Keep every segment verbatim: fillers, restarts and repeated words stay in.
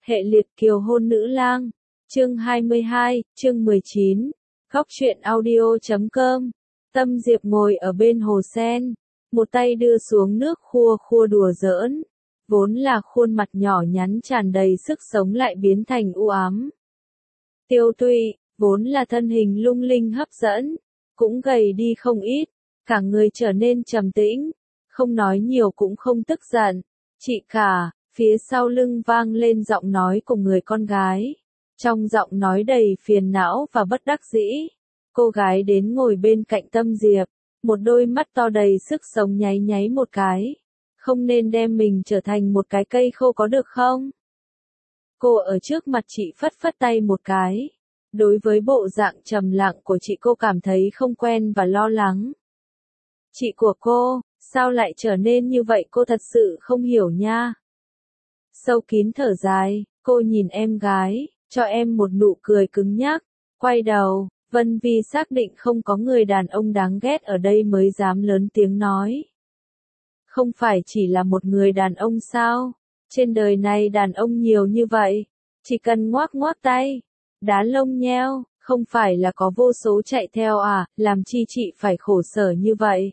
Hệ liệt kiều hôn nữ lang. Chương hai mươi hai, chương mười chín. Góc truyện audio chấm com. Tâm Diệp ngồi ở bên hồ sen, một tay đưa xuống nước khua khua đùa giỡn. Vốn là khuôn mặt nhỏ nhắn tràn đầy sức sống lại biến thành u ám. Tiêu Tụy, vốn là thân hình lung linh hấp dẫn, cũng gầy đi không ít, cả người trở nên trầm tĩnh, không nói nhiều cũng không tức giận. Chị cả, phía sau lưng vang lên giọng nói của người con gái. Trong giọng nói đầy phiền não và bất đắc dĩ. Cô gái đến ngồi bên cạnh Tâm Diệp, một đôi mắt to đầy sức sống nháy nháy một cái. Không nên đem mình trở thành một cái cây khô có được không? Cô ở trước mặt chị phất phất tay một cái. Đối với bộ dạng trầm lặng của chị cô cảm thấy không quen và lo lắng. Chị của cô, sao lại trở nên như vậy cô thật sự không hiểu nha. Sâu kín thở dài, cô nhìn em gái, cho em một nụ cười cứng nhắc, quay đầu, Vân Vi xác định không có người đàn ông đáng ghét ở đây mới dám lớn tiếng nói. Không phải chỉ là một người đàn ông sao, trên đời này đàn ông nhiều như vậy, chỉ cần ngoác ngoác tay, đá lông nheo, không phải là có vô số chạy theo à, làm chi chị phải khổ sở như vậy.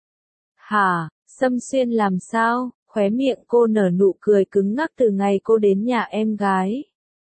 Hả, Sâm Xuyên làm sao? Khóe miệng cô nở nụ cười cứng ngắc từ ngày cô đến nhà em gái.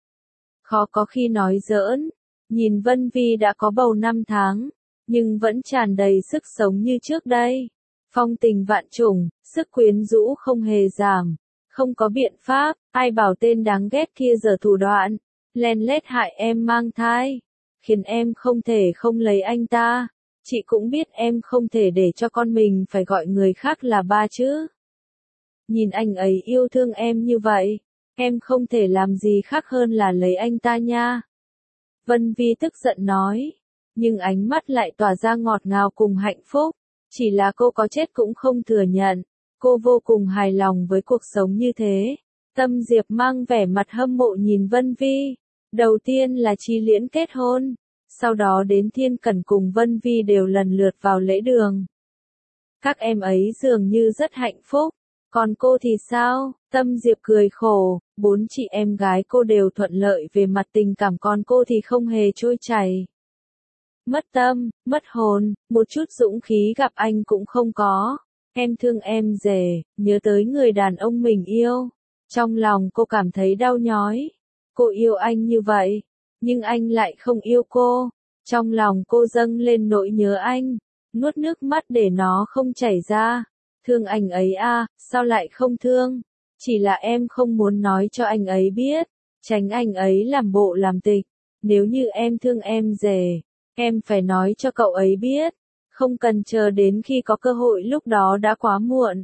Khó có khi nói giỡn, nhìn Vân Vi đã có bầu năm tháng, nhưng vẫn tràn đầy sức sống như trước đây. Phong tình vạn trùng, sức quyến rũ không hề giảm. Không có biện pháp, ai bảo tên đáng ghét kia giở thủ đoạn, len lét hại em mang thai, khiến em không thể không lấy anh ta. Chị cũng biết em không thể để cho con mình phải gọi người khác là ba chứ. Nhìn anh ấy yêu thương em như vậy, em không thể làm gì khác hơn là lấy anh ta nha. Vân Vi tức giận nói, nhưng ánh mắt lại tỏa ra ngọt ngào cùng hạnh phúc. Chỉ là cô có chết cũng không thừa nhận, cô vô cùng hài lòng với cuộc sống như thế. Tâm Diệp mang vẻ mặt hâm mộ nhìn Vân Vi. Đầu tiên là Chi Liễn kết hôn, sau đó đến Thiên Cẩn cùng Vân Vi đều lần lượt vào lễ đường. Các em ấy dường như rất hạnh phúc, còn cô thì sao? Tâm Diệp cười khổ, bốn chị em gái cô đều thuận lợi về mặt tình cảm, còn cô thì không hề trôi chảy. Mất tâm, mất hồn, một chút dũng khí gặp anh cũng không có. Em thương em rể, nhớ tới người đàn ông mình yêu. Trong lòng cô cảm thấy đau nhói. Cô yêu anh như vậy, nhưng anh lại không yêu cô. Trong lòng cô dâng lên nỗi nhớ anh, nuốt nước mắt để nó không chảy ra. Thương anh ấy à, sao lại không thương? Chỉ là em không muốn nói cho anh ấy biết, tránh anh ấy làm bộ làm tịch. Nếu như em thương em rể, em phải nói cho cậu ấy biết, không cần chờ đến khi có cơ hội, lúc đó đã quá muộn.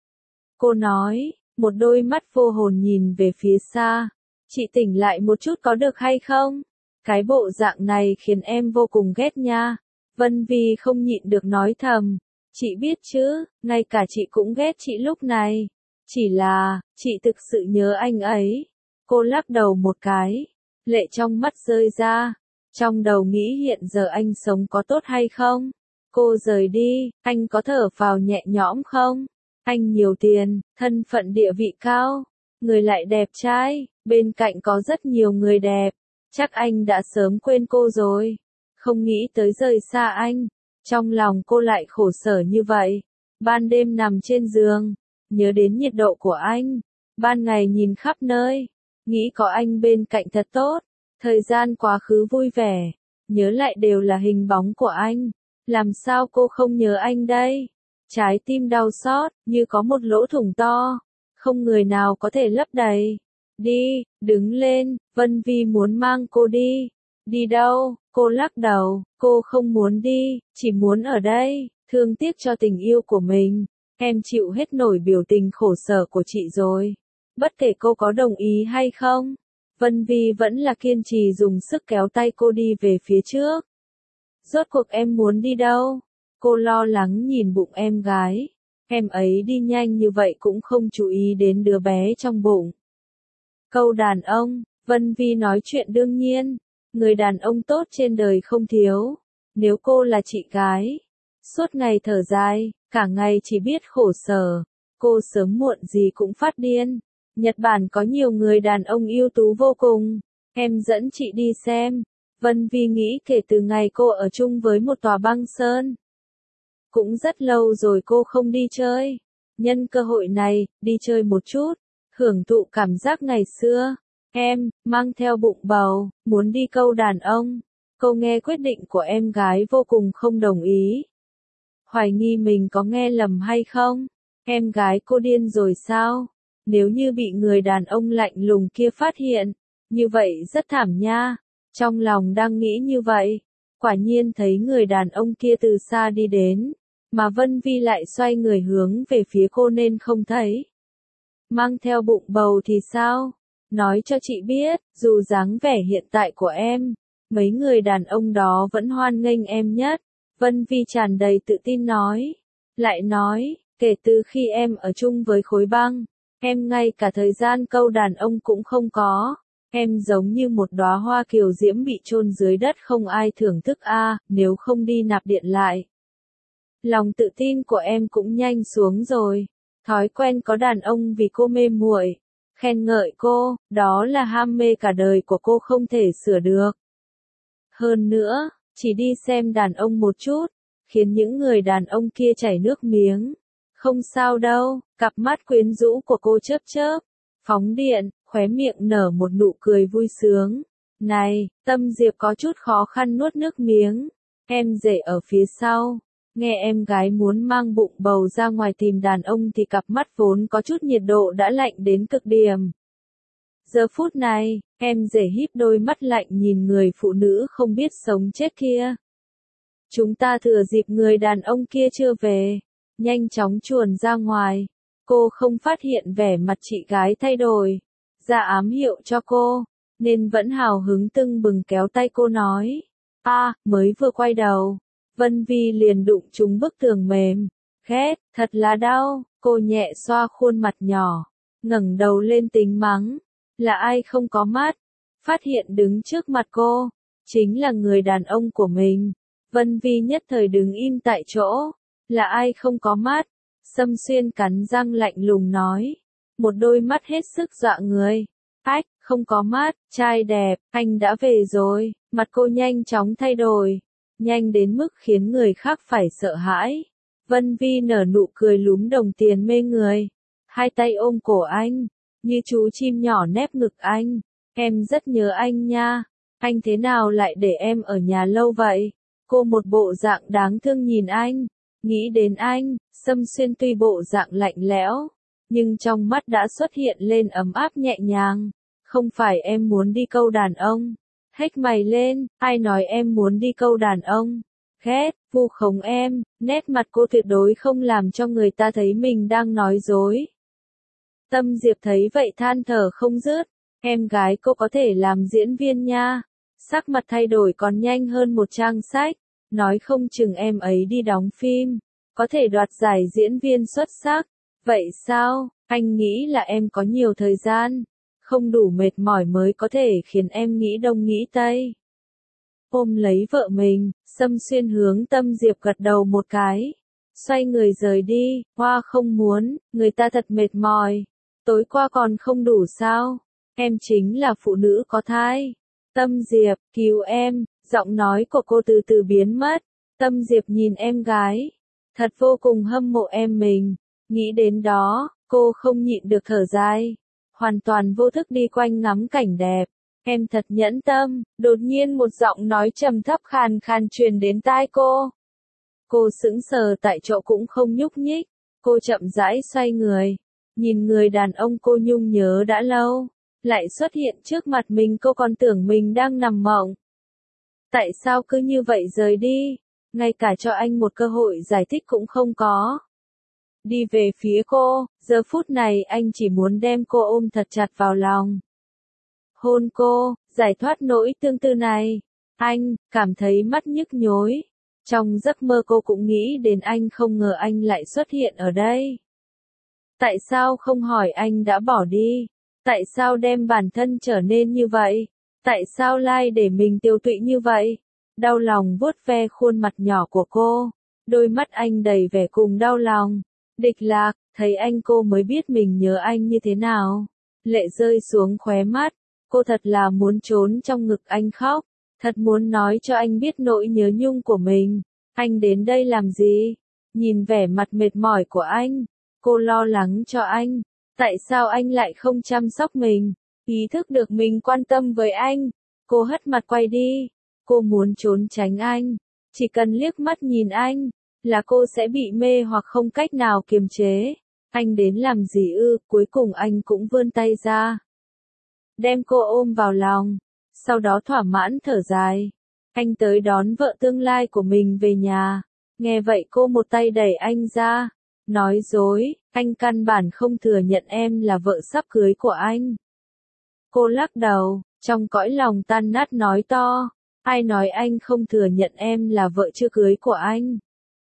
Cô nói, một đôi mắt vô hồn nhìn về phía xa. Chị tỉnh lại một chút có được hay không? Cái bộ dạng này khiến em vô cùng ghét nha. Vân Vi không nhịn được nói thầm. Chị biết chứ, ngay cả chị cũng ghét chị lúc này. Chỉ là, chị thực sự nhớ anh ấy. Cô lắc đầu một cái, lệ trong mắt rơi ra. Trong đầu nghĩ hiện giờ anh sống có tốt hay không? Cô rời đi, anh có thở phào nhẹ nhõm không? Anh nhiều tiền, thân phận địa vị cao, người lại đẹp trai, bên cạnh có rất nhiều người đẹp. Chắc anh đã sớm quên cô rồi. Không nghĩ tới rời xa anh. Trong lòng cô lại khổ sở như vậy. Ban đêm nằm trên giường, nhớ đến nhiệt độ của anh. Ban ngày nhìn khắp nơi, nghĩ có anh bên cạnh thật tốt. Thời gian quá khứ vui vẻ, nhớ lại đều là hình bóng của anh. Làm sao cô không nhớ anh đây? Trái tim đau xót, như có một lỗ thủng to, không người nào có thể lấp đầy. Đi, đứng lên, Vân Vi muốn mang cô đi. Đi đâu? Cô lắc đầu, cô không muốn đi, chỉ muốn ở đây, thương tiếc cho tình yêu của mình. Em chịu hết nổi biểu tình khổ sở của chị rồi. Bất kể cô có đồng ý hay không, Vân Vi vẫn là kiên trì dùng sức kéo tay cô đi về phía trước. Rốt cuộc em muốn đi đâu? Cô lo lắng nhìn bụng em gái. Em ấy đi nhanh như vậy cũng không chú ý đến đứa bé trong bụng. Câu đàn ông, Vân Vi nói chuyện đương nhiên. Người đàn ông tốt trên đời không thiếu. Nếu cô là chị gái, suốt ngày thở dài, cả ngày chỉ biết khổ sở, cô sớm muộn gì cũng phát điên. Nhật Bản có nhiều người đàn ông ưu tú vô cùng. Em dẫn chị đi xem. Vân Vi nghĩ kể từ ngày cô ở chung với một tòa băng sơn. Cũng rất lâu rồi cô không đi chơi. Nhân cơ hội này, đi chơi một chút. Hưởng thụ cảm giác ngày xưa. Em, mang theo bụng bầu, muốn đi câu đàn ông. Cô nghe quyết định của em gái vô cùng không đồng ý. Hoài nghi mình có nghe lầm hay không? Em gái cô điên rồi sao? Nếu như bị người đàn ông lạnh lùng kia phát hiện, như vậy rất thảm nha. Trong lòng đang nghĩ như vậy, quả nhiên thấy người đàn ông kia từ xa đi đến, mà Vân Vi lại xoay người hướng về phía cô nên không thấy. Mang theo bụng bầu thì sao? Nói cho chị biết, dù dáng vẻ hiện tại của em, mấy người đàn ông đó vẫn hoan nghênh em nhất. Vân Vi tràn đầy tự tin nói. Lại nói, kể từ khi em ở chung với khối băng, em ngay cả thời gian câu đàn ông cũng không có. Em giống như một đóa hoa kiều diễm bị chôn dưới đất không ai thưởng thức a, à, nếu không đi nạp điện lại. Lòng tự tin của em cũng nhanh xuống rồi. Thói quen có đàn ông vì cô mê muội, khen ngợi cô, đó là ham mê cả đời của cô không thể sửa được. Hơn nữa, chỉ đi xem đàn ông một chút, khiến những người đàn ông kia chảy nước miếng. Không sao đâu, cặp mắt quyến rũ của cô chớp chớp, phóng điện, khóe miệng nở một nụ cười vui sướng. Này, Tâm Diệp có chút khó khăn nuốt nước miếng. Em rể ở phía sau, nghe em gái muốn mang bụng bầu ra ngoài tìm đàn ông thì cặp mắt vốn có chút nhiệt độ đã lạnh đến cực điểm. Giờ phút này, em rể híp đôi mắt lạnh nhìn người phụ nữ không biết sống chết kia. Chúng ta thừa dịp người đàn ông kia chưa về, nhanh chóng chuồn ra ngoài. Cô không phát hiện vẻ mặt chị gái thay đổi, ra ám hiệu cho cô, nên vẫn hào hứng tưng bừng kéo tay cô nói. A, à, mới vừa quay đầu, Vân Vi liền đụng trúng bức tường mềm. Ghét, thật là đau, cô nhẹ xoa khuôn mặt nhỏ, ngẩng đầu lên tính mắng. Là ai không có mắt? Phát hiện đứng trước mặt cô, chính là người đàn ông của mình. Vân Vi nhất thời đứng im tại chỗ. Là ai không có mắt? Sâm Xuyên cắn răng lạnh lùng nói. Một đôi mắt hết sức dọa người. Ách, không có mắt, trai đẹp, anh đã về rồi. Mặt cô nhanh chóng thay đổi, nhanh đến mức khiến người khác phải sợ hãi. Vân Vi nở nụ cười lúm đồng tiền mê người. Hai tay ôm cổ anh, như chú chim nhỏ nép ngực anh. Em rất nhớ anh nha. Anh thế nào lại để em ở nhà lâu vậy? Cô một bộ dạng đáng thương nhìn anh. Nghĩ đến anh, Sâm Xuyên tuy bộ dạng lạnh lẽo, nhưng trong mắt đã xuất hiện lên ấm áp nhẹ nhàng. Không phải em muốn đi câu đàn ông. Hếch mày lên, ai nói em muốn đi câu đàn ông? Ghét, vu khống em, nét mặt cô tuyệt đối không làm cho người ta thấy mình đang nói dối. Tâm Diệp thấy vậy than thở không dứt, em gái cô có thể làm diễn viên nha. Sắc mặt thay đổi còn nhanh hơn một trang sách, nói không chừng em ấy đi đóng phim, có thể đoạt giải diễn viên xuất sắc. Vậy sao, anh nghĩ là em có nhiều thời gian, không đủ mệt mỏi mới có thể khiến em nghĩ đông nghĩ tây. Ôm lấy vợ mình, Sâm Xuyên hướng Tâm Diệp gật đầu một cái, xoay người rời đi. Hoa không muốn, người ta thật mệt mỏi. Tối qua còn không đủ sao? Em chính là phụ nữ có thai. Tâm Diệp, cứu em. Giọng nói của cô từ từ biến mất. Tâm Diệp nhìn em gái, thật vô cùng hâm mộ em mình. Nghĩ đến đó, cô không nhịn được thở dài, hoàn toàn vô thức đi quanh ngắm cảnh đẹp. Em thật nhẫn tâm. Đột nhiên một giọng nói trầm thấp khàn khàn truyền đến tai cô. Cô sững sờ tại chỗ cũng không nhúc nhích. Cô chậm rãi xoay người, nhìn người đàn ông cô nhung nhớ đã lâu, lại xuất hiện trước mặt mình. Cô còn tưởng mình đang nằm mộng. Tại sao cứ như vậy rời đi, ngay cả cho anh một cơ hội giải thích cũng không có. Đi về phía cô, giờ phút này anh chỉ muốn đem cô ôm thật chặt vào lòng. Hôn cô, giải thoát nỗi tương tư này. Anh, cảm thấy mắt nhức nhối. Trong giấc mơ cô cũng nghĩ đến anh, không ngờ anh lại xuất hiện ở đây. Tại sao không hỏi anh đã bỏ đi? Tại sao đem bản thân trở nên như vậy? Tại sao lai để mình tiêu tụy như vậy? Đau lòng vuốt ve khuôn mặt nhỏ của cô. Đôi mắt anh đầy vẻ cùng đau lòng. Địch Lạc, thấy anh cô mới biết mình nhớ anh như thế nào. lệ rơi xuống khóe mắt, cô thật là muốn trốn trong ngực anh khóc, thật muốn nói cho anh biết nỗi nhớ nhung của mình. Anh đến đây làm gì? Nhìn vẻ mặt mệt mỏi của anh, cô lo lắng cho anh, tại sao anh lại không chăm sóc mình? Ý thức được mình quan tâm với anh, cô hất mặt quay đi, cô muốn trốn tránh anh, chỉ cần liếc mắt nhìn anh, là cô sẽ bị mê hoặc không cách nào kiềm chế. Anh đến làm gì ư? Cuối cùng anh cũng vươn tay ra, đem cô ôm vào lòng, sau đó thỏa mãn thở dài. Anh tới đón vợ tương lai của mình về nhà. Nghe vậy cô một tay đẩy anh ra, nói dối, anh căn bản không thừa nhận em là vợ sắp cưới của anh. Cô lắc đầu, trong cõi lòng tan nát nói to, ai nói anh không thừa nhận em là vợ chưa cưới của anh?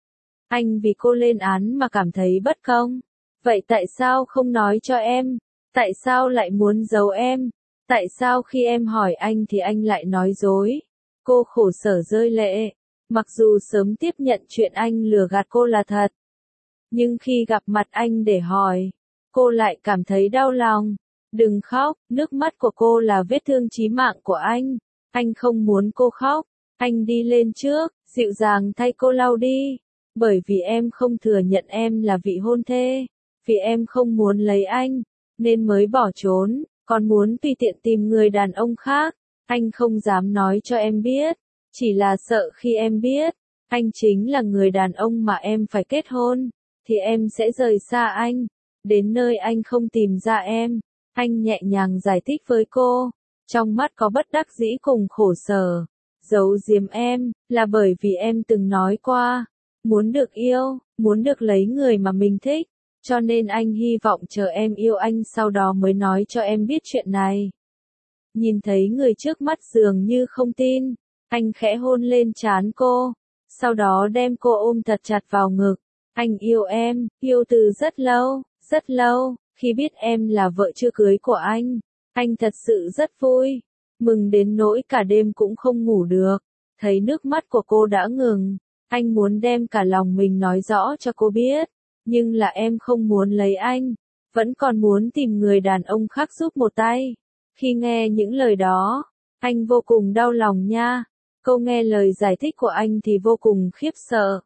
Anh vì cô lên án mà cảm thấy bất công. Vậy tại sao không nói cho em? Tại sao lại muốn giấu em? Tại sao khi em hỏi anh thì anh lại nói dối? Cô khổ sở rơi lệ. Mặc dù sớm tiếp nhận chuyện anh lừa gạt cô là thật, nhưng khi gặp mặt anh để hỏi, cô lại cảm thấy đau lòng. Đừng khóc, nước mắt của cô là vết thương chí mạng của anh. Anh không muốn cô khóc. Anh đi lên trước, dịu dàng thay cô lau đi. Bởi vì em không thừa nhận em là vị hôn thê, vì em không muốn lấy anh, nên mới bỏ trốn, còn muốn tùy tiện tìm người đàn ông khác. Anh không dám nói cho em biết, chỉ là sợ khi em biết, anh chính là người đàn ông mà em phải kết hôn, thì em sẽ rời xa anh, đến nơi anh không tìm ra em. Anh nhẹ nhàng giải thích với cô, trong mắt có bất đắc dĩ cùng khổ sở. Giấu giếm em, là bởi vì em từng nói qua, muốn được yêu, muốn được lấy người mà mình thích, cho nên anh hy vọng chờ em yêu anh sau đó mới nói cho em biết chuyện này. Nhìn thấy người trước mắt dường như không tin, anh khẽ hôn lên trán cô, sau đó đem cô ôm thật chặt vào ngực. Anh yêu em, yêu từ rất lâu, rất lâu, khi biết em là vợ chưa cưới của anh, anh thật sự rất vui, mừng đến nỗi cả đêm cũng không ngủ được. Thấy nước mắt của cô đã ngừng, anh muốn đem cả lòng mình nói rõ cho cô biết, nhưng là em không muốn lấy anh, vẫn còn muốn tìm người đàn ông khác giúp một tay. Khi nghe những lời đó, anh vô cùng đau lòng nha. Cô nghe lời giải thích của anh thì vô cùng khiếp sợ.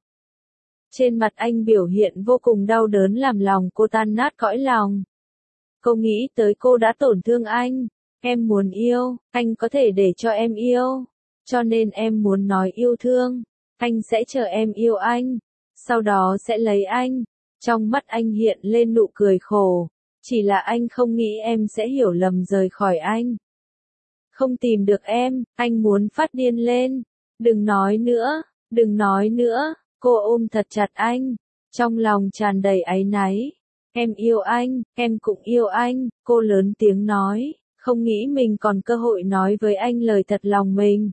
Trên mặt anh biểu hiện vô cùng đau đớn làm lòng cô tan nát cõi lòng. Cô nghĩ tới cô đã tổn thương anh. Em muốn yêu, anh có thể để cho em yêu. Cho nên em muốn nói yêu thương. Anh sẽ chờ em yêu anh. Sau đó sẽ lấy anh. Trong mắt anh hiện lên nụ cười khổ. Chỉ là anh không nghĩ em sẽ hiểu lầm rời khỏi anh. Không tìm được em, anh muốn phát điên lên. Đừng nói nữa, đừng nói nữa. Cô ôm thật chặt anh, trong lòng tràn đầy áy náy. Em yêu anh, em cũng yêu anh, cô lớn tiếng nói, không nghĩ mình còn cơ hội nói với anh lời thật lòng mình.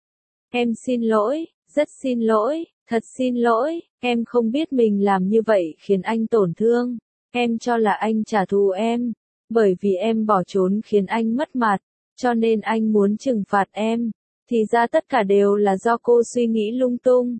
Em xin lỗi, rất xin lỗi, thật xin lỗi, em không biết mình làm như vậy khiến anh tổn thương. Em cho là anh trả thù em, bởi vì em bỏ trốn khiến anh mất mặt, cho nên anh muốn trừng phạt em. Thì ra tất cả đều là do cô suy nghĩ lung tung.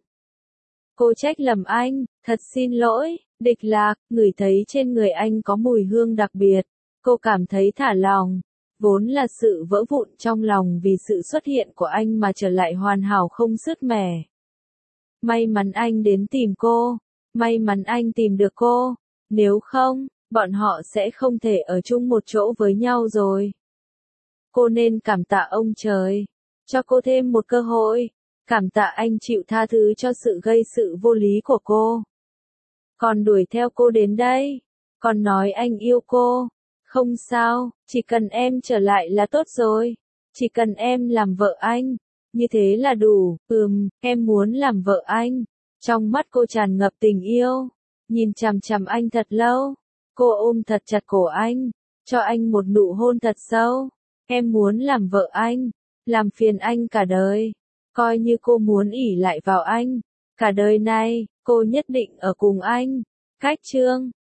Cô trách lầm anh, thật xin lỗi. Địch Lạc, ngửi thấy trên người anh có mùi hương đặc biệt. Cô cảm thấy thả lòng. Vốn là sự vỡ vụn trong lòng vì sự xuất hiện của anh mà trở lại hoàn hảo không sứt mẻ. May mắn anh đến tìm cô. May mắn anh tìm được cô. Nếu không, bọn họ sẽ không thể ở chung một chỗ với nhau rồi. Cô nên cảm tạ ông trời, cho cô thêm một cơ hội. Cảm tạ anh chịu tha thứ cho sự gây sự vô lý của cô. Còn đuổi theo cô đến đây. Còn nói anh yêu cô. Không sao, chỉ cần em trở lại là tốt rồi. Chỉ cần em làm vợ anh. Như thế là đủ. Ừm, em muốn làm vợ anh. Trong mắt cô tràn ngập tình yêu. Nhìn chằm chằm anh thật lâu. Cô ôm thật chặt cổ anh. Cho anh một nụ hôn thật sâu. Em muốn làm vợ anh. Làm phiền anh cả đời. Coi như cô muốn ỷ lại vào anh. Cả đời này, cô nhất định ở cùng anh. Cách chương